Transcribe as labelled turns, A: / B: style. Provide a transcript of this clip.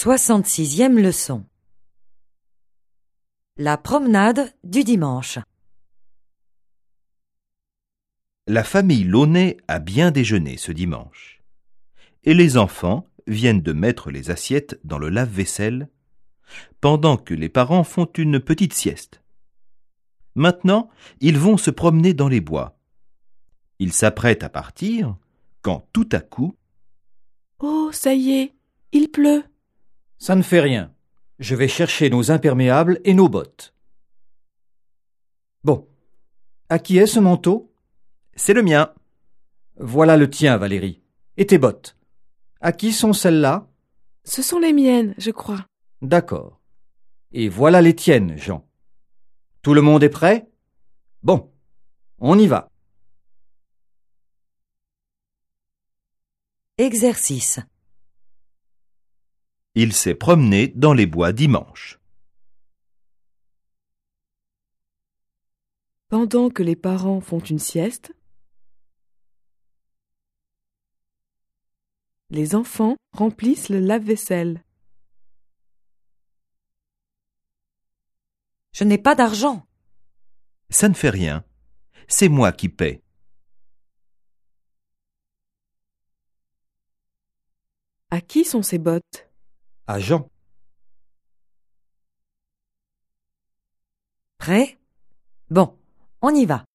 A: 66e leçon. La promenade du dimanche.
B: La famille Launay a bien déjeuné ce dimanche. Et les enfants viennent de mettre les assiettes dans le lave-vaisselle pendant que les parents font une petite sieste. Maintenant, ils vont se promener dans les bois. Ils s'apprêtent à partir quand tout à coup...
C: Oh, ça y est, il pleut.
D: Ça ne fait rien. Je vais chercher nos imperméables et nos bottes. Bon. À qui est ce manteau?
B: C'est le mien.
D: Voilà le tien, Valérie. Et tes bottes? À qui sont celles-là?
C: Ce sont les miennes, je crois.
D: D'accord. Et voilà les tiennes, Jean. Tout le monde est prêt? Bon, on y va.
A: Exercice.
B: Il s'est promené dans les bois dimanche.
C: Pendant que les parents font une sieste, les enfants remplissent le lave-vaisselle.
A: Je n'ai pas d'argent.
B: Ça ne fait rien. C'est moi qui paie.
C: À qui sont ces bottes?
D: À Jean.
A: Prêt? Bon, on y va.